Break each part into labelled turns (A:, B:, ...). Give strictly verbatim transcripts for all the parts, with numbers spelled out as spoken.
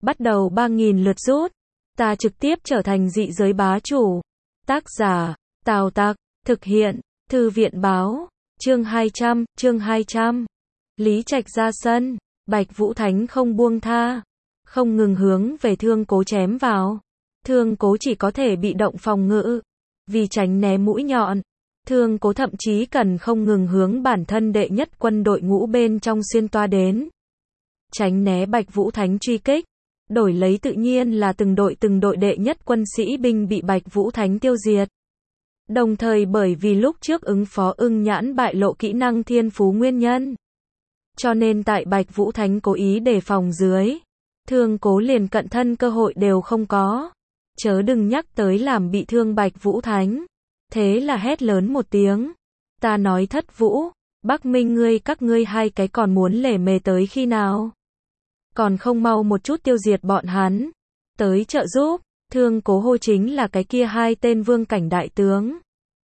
A: bắt đầu ba nghìn lượt rút. Ta trực tiếp trở thành dị giới bá chủ. Tác giả, Tào Tặc, thực hiện, Thư viện báo, chương hai trăm, chương hai trăm. Lý Trạch ra sân, Bạch Vũ Thánh không buông tha, không ngừng hướng về Thương Cố chém vào. Thương Cố chỉ có thể bị động phòng ngự, vì tránh né mũi nhọn. Thương Cố thậm chí cần không ngừng hướng bản thân đệ nhất quân đội ngũ bên trong xuyên toa đến, tránh né Bạch Vũ Thánh truy kích. Đổi lấy tự nhiên là từng đội từng đội đệ nhất quân sĩ binh bị Bạch Vũ Thánh tiêu diệt. Đồng thời bởi vì lúc trước ứng phó ưng nhãn bại lộ kỹ năng thiên phú nguyên nhân, cho nên tại Bạch Vũ Thánh cố ý đề phòng dưới, Thương Cố liền cận thân cơ hội đều không có. Chớ đừng nhắc tới làm bị thương Bạch Vũ Thánh. Thế là hét lớn một tiếng. Ta nói Thất Vũ, Bắc Minh ngươi các ngươi hai cái còn muốn lề mề tới khi nào? Còn không mau một chút tiêu diệt bọn hắn. Tới trợ giúp. Thương Cố hô chính là cái kia hai tên vương cảnh đại tướng.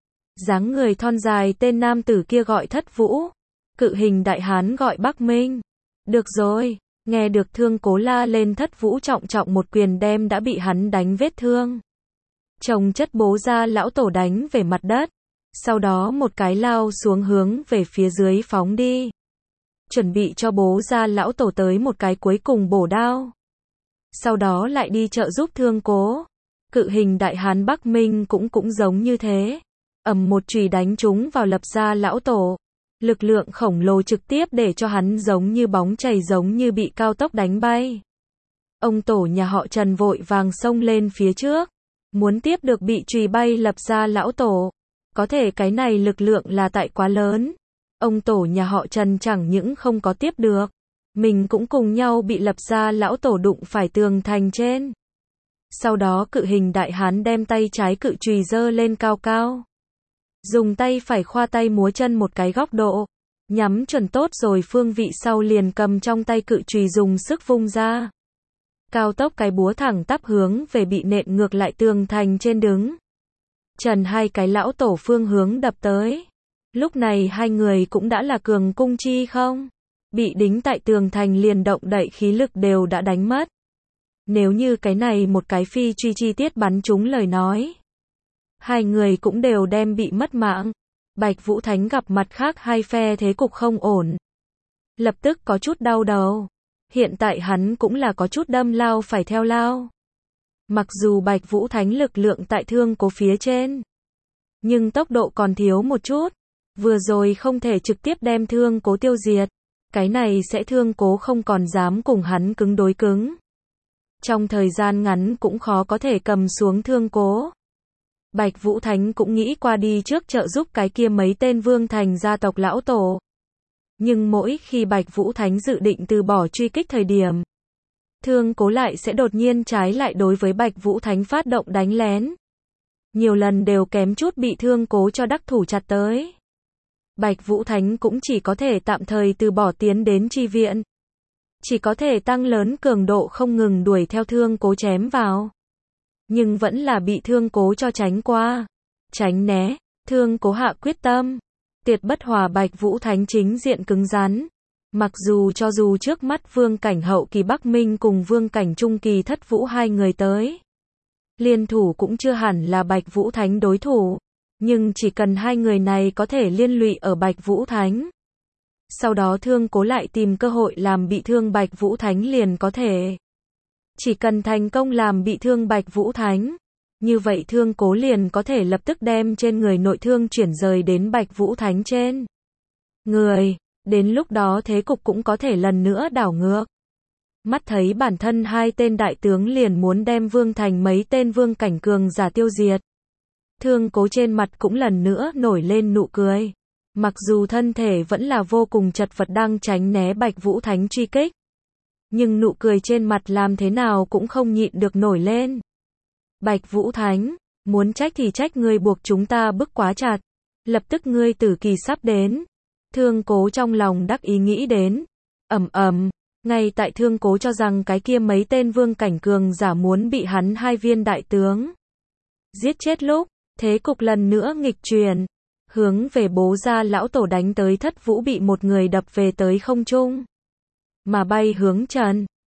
A: Dáng người thon dài tên nam tử kia gọi Thất Vũ. Cự hình đại hán gọi Bắc Minh. Được rồi. Nghe được Thương Cố la lên, Thất Vũ trọng trọng một quyền đem đã bị hắn đánh vết thương chồng chất bố ra lão tổ đánh về mặt đất. Sau đó một cái lao xuống hướng về phía dưới phóng đi, chuẩn bị cho bố ra lão tổ tới một cái cuối cùng bổ đao. Sau đó lại đi trợ giúp Thương Cố. Cự hình đại hán Bắc Minh cũng cũng giống như thế. Ầm một chùy đánh trúng vào lập gia lão tổ. Lực lượng khổng lồ trực tiếp để cho hắn giống như bóng chày giống như bị cao tốc đánh bay. Ông tổ nhà họ Trần vội vàng xông lên phía trước, muốn tiếp được bị chùy bay lập gia lão tổ. Có thể cái này lực lượng là tại quá lớn. Ông tổ nhà họ Trần chẳng những không có tiếp được, mình cũng cùng nhau bị lập gia lão tổ đụng phải tường thành trên. Sau đó cự hình đại hán đem tay trái cự chùy giơ lên cao cao, dùng tay phải khoa tay múa chân một cái góc độ, nhắm chuẩn tốt rồi phương vị sau liền cầm trong tay cự chùy dùng sức vung ra. Cao tốc cái búa thẳng tắp hướng về bị nện ngược lại tường thành trên đứng Trần hai cái lão tổ phương hướng đập tới. Lúc này hai người cũng đã là cường cung chi không, bị đính tại tường thành liền động đậy khí lực đều đã đánh mất. Nếu như cái này một cái phi truy chi tiết bắn trúng lời nói, hai người cũng đều đem bị mất mạng. Bạch Vũ Thánh gặp mặt khác hai phe thế cục không ổn, lập tức có chút đau đầu. Hiện tại hắn cũng là có chút đâm lao phải theo lao. Mặc dù Bạch Vũ Thánh lực lượng tại Thương Cố phía trên, nhưng tốc độ còn thiếu một chút. Vừa rồi không thể trực tiếp đem Thương Cố tiêu diệt, cái này sẽ Thương Cố không còn dám cùng hắn cứng đối cứng. Trong thời gian ngắn cũng khó có thể cầm xuống Thương Cố. Bạch Vũ Thánh cũng nghĩ qua đi trước trợ giúp cái kia mấy tên vương thành gia tộc lão tổ. Nhưng mỗi khi Bạch Vũ Thánh dự định từ bỏ truy kích thời điểm, Thương Cố lại sẽ đột nhiên trái lại đối với Bạch Vũ Thánh phát động đánh lén. Nhiều lần đều kém chút bị Thương Cố cho đắc thủ chặt tới. Bạch Vũ Thánh cũng chỉ có thể tạm thời từ bỏ tiến đến chi viện. Chỉ có thể tăng lớn cường độ không ngừng đuổi theo Thương Cố chém vào. Nhưng vẫn là bị Thương Cố cho tránh qua. Tránh né, Thương Cố hạ quyết tâm. Tiệt bất hòa Bạch Vũ Thánh chính diện cứng rắn. Mặc dù cho dù trước mắt vương cảnh hậu kỳ Bắc Minh cùng vương cảnh trung kỳ Thất Vũ hai người tới, liên thủ cũng chưa hẳn là Bạch Vũ Thánh đối thủ. Nhưng chỉ cần hai người này có thể liên lụy ở Bạch Vũ Thánh, sau đó Thương Cố lại tìm cơ hội làm bị thương Bạch Vũ Thánh liền có thể. Chỉ cần thành công làm bị thương Bạch Vũ Thánh, như vậy Thương Cố liền có thể lập tức đem trên người nội thương chuyển rời đến Bạch Vũ Thánh trên người. Đến lúc đó thế cục cũng có thể lần nữa đảo ngược. Mắt thấy bản thân hai tên đại tướng liền muốn đem vương thành mấy tên vương cảnh cường giả tiêu diệt, Thương Cố trên mặt cũng lần nữa nổi lên nụ cười. Mặc dù thân thể vẫn là vô cùng chật vật đang tránh né Bạch Vũ Thánh truy kích, nhưng nụ cười trên mặt làm thế nào cũng không nhịn được nổi lên. Bạch Vũ Thánh, muốn trách thì trách ngươi buộc chúng ta bức quá chặt. Lập tức ngươi tử kỳ sắp đến. Thương Cố trong lòng đắc ý nghĩ đến. Ầm ầm, ngay tại Thương Cố cho rằng cái kia mấy tên vương cảnh cường giả muốn bị hắn hai viên đại tướng giết chết lúc, thế cục lần nữa nghịch chuyển. Hướng về bố gia lão tổ đánh tới Thất Vũ bị một người đập về tới không trung, mà bay hướng Trần.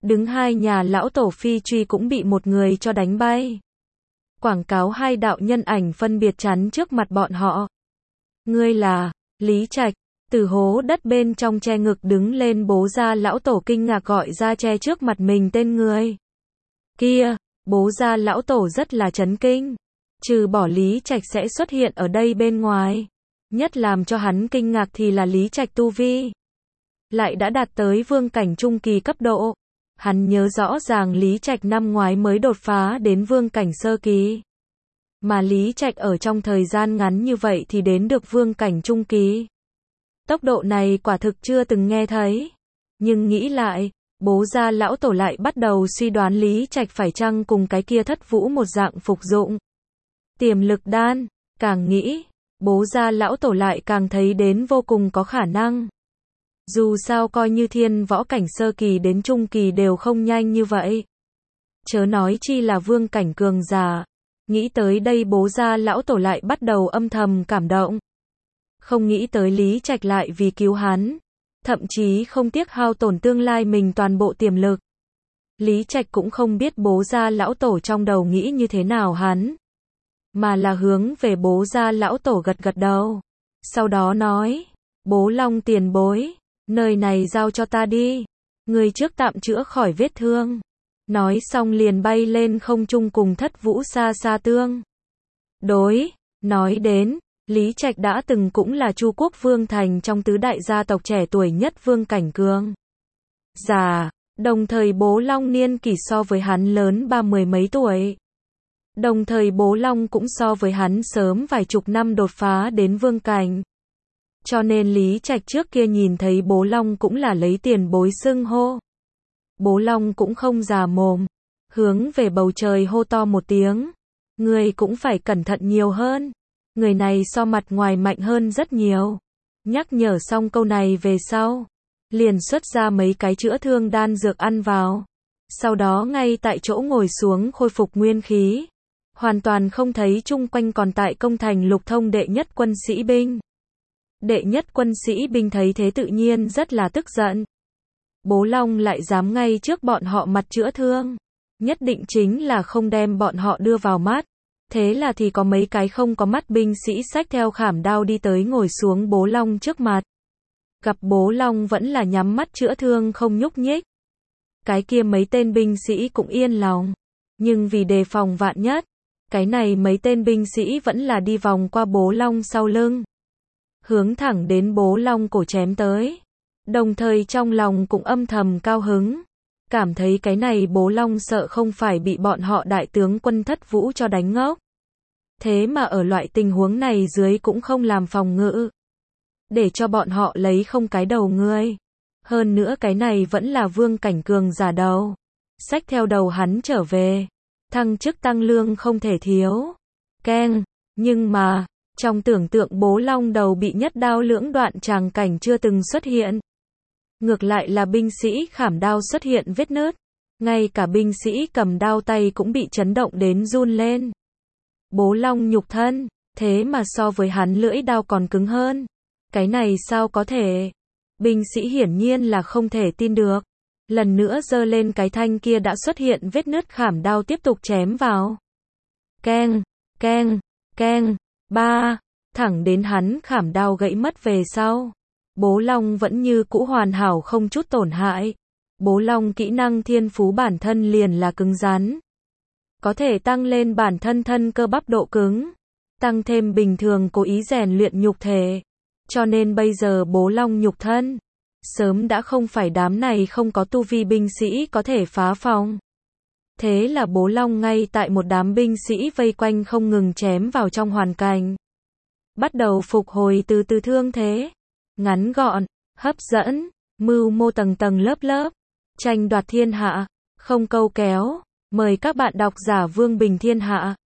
A: Đứng hai nhà lão tổ phi truy cũng bị một người cho đánh bay. Quảng cáo hai đạo nhân ảnh phân biệt chắn trước mặt bọn họ. Ngươi là Lý Trạch. Từ hố đất bên trong che ngực đứng lên Bố Gia lão tổ kinh ngạc gọi ra che trước mặt mình tên người. Kia, Bố Gia lão tổ rất là chấn kinh. Trừ bỏ Lý Trạch sẽ xuất hiện ở đây bên ngoài. Nhất làm cho hắn kinh ngạc thì là Lý Trạch tu vi. Lại đã đạt tới vương cảnh trung kỳ cấp độ. Hắn nhớ rõ ràng Lý Trạch năm ngoái mới đột phá đến vương cảnh sơ kỳ. Mà Lý Trạch ở trong thời gian ngắn như vậy thì đến được vương cảnh trung kỳ. Tốc độ này quả thực chưa từng nghe thấy. Nhưng nghĩ lại, Bố Gia lão tổ lại bắt đầu suy đoán Lý Trạch phải chăng cùng cái kia Thất Vũ một dạng phục dụng tiềm lực đan. Càng nghĩ, Bố Gia lão tổ lại càng thấy đến vô cùng có khả năng. Dù sao coi như thiên võ cảnh sơ kỳ đến trung kỳ đều không nhanh như vậy. Chớ nói chi là vương cảnh cường giả. Nghĩ tới đây Bố Gia lão tổ lại bắt đầu âm thầm cảm động. Không nghĩ tới Lý Trạch lại vì cứu hắn. Thậm chí không tiếc hao tổn tương lai mình toàn bộ tiềm lực. Lý Trạch cũng không biết Bố Gia lão tổ trong đầu nghĩ như thế nào hắn. Mà là hướng về Bố Gia lão tổ gật gật đầu. Sau đó nói, Bố Long tiền bối, nơi này giao cho ta đi. Người trước tạm chữa khỏi vết thương. Nói xong liền bay lên không trung cùng Thất Vũ xa xa tương. Đối, nói đến, Lý Trạch đã từng cũng là Chu Quốc Vương Thành trong tứ đại gia tộc trẻ tuổi nhất vương cảnh cường giả, đồng thời Bố Long niên kỷ so với hắn lớn ba mươi mấy tuổi. Đồng thời Bố Long cũng so với hắn sớm vài chục năm đột phá đến vương cảnh. Cho nên Lý Trạch trước kia nhìn thấy Bố Long cũng là lấy tiền bối xưng hô. Bố Long cũng không già mồm, hướng về bầu trời hô to một tiếng. Người cũng phải cẩn thận nhiều hơn. Người này so mặt ngoài mạnh hơn rất nhiều. Nhắc nhở xong câu này về sau, liền xuất ra mấy cái chữa thương đan dược ăn vào. Sau đó ngay tại chỗ ngồi xuống khôi phục nguyên khí. Hoàn toàn không thấy chung quanh còn tại công thành Lục Thông đệ nhất quân sĩ binh. Đệ nhất quân sĩ binh thấy thế tự nhiên rất là tức giận. Bố Long lại dám ngay trước bọn họ mặt chữa thương. Nhất định chính là không đem bọn họ đưa vào mắt. Thế là thì có mấy cái không có mắt binh sĩ xách theo khảm đao đi tới ngồi xuống Bố Long trước mặt. Gặp Bố Long vẫn là nhắm mắt chữa thương không nhúc nhích. Cái kia mấy tên binh sĩ cũng yên lòng. Nhưng vì đề phòng vạn nhất, cái này mấy tên binh sĩ vẫn là đi vòng qua Bố Long sau lưng. Hướng thẳng đến Bố Long cổ chém tới. Đồng thời trong lòng cũng âm thầm cao hứng. Cảm thấy cái này Bố Long sợ không phải bị bọn họ đại tướng quân Thất Vũ cho đánh ngốc. Thế mà ở loại tình huống này dưới cũng không làm phòng ngự. Để cho bọn họ lấy không cái đầu ngươi. Hơn nữa cái này vẫn là vương cảnh cường giả đầu. Xách theo đầu hắn trở về. Thăng chức tăng lương không thể thiếu. Keng. Nhưng mà, trong tưởng tượng Bố Long đầu bị nhất đao lưỡng đoạn tràng cảnh chưa từng xuất hiện. Ngược lại là binh sĩ khảm đao xuất hiện vết nứt. Ngay cả binh sĩ cầm đao tay cũng bị chấn động đến run lên. Bố Long nhục thân, thế mà so với hắn lưỡi đao còn cứng hơn. Cái này sao có thể? Binh sĩ hiển nhiên là không thể tin được. Lần nữa giơ lên cái thanh kia đã xuất hiện vết nứt khảm đao tiếp tục chém vào. Keng, keng, keng, ba, thẳng đến hắn khảm đao gãy mất về sau. Bố Long vẫn như cũ hoàn hảo không chút tổn hại. Bố Long kỹ năng thiên phú bản thân liền là cứng rắn. Có thể tăng lên bản thân thân cơ bắp độ cứng. Tăng thêm bình thường cố ý rèn luyện nhục thể. Cho nên bây giờ Bố Long nhục thân. Sớm đã không phải đám này không có tu vi binh sĩ có thể phá phòng. Thế là Bố Long ngay tại một đám binh sĩ vây quanh không ngừng chém vào trong hoàn cảnh. Bắt đầu phục hồi từ từ thương thế. Ngắn gọn, hấp dẫn, mưu mô tầng tầng lớp lớp, tranh đoạt thiên hạ, không câu kéo, mời các bạn đọc giả Vương Bình Thiên Hạ.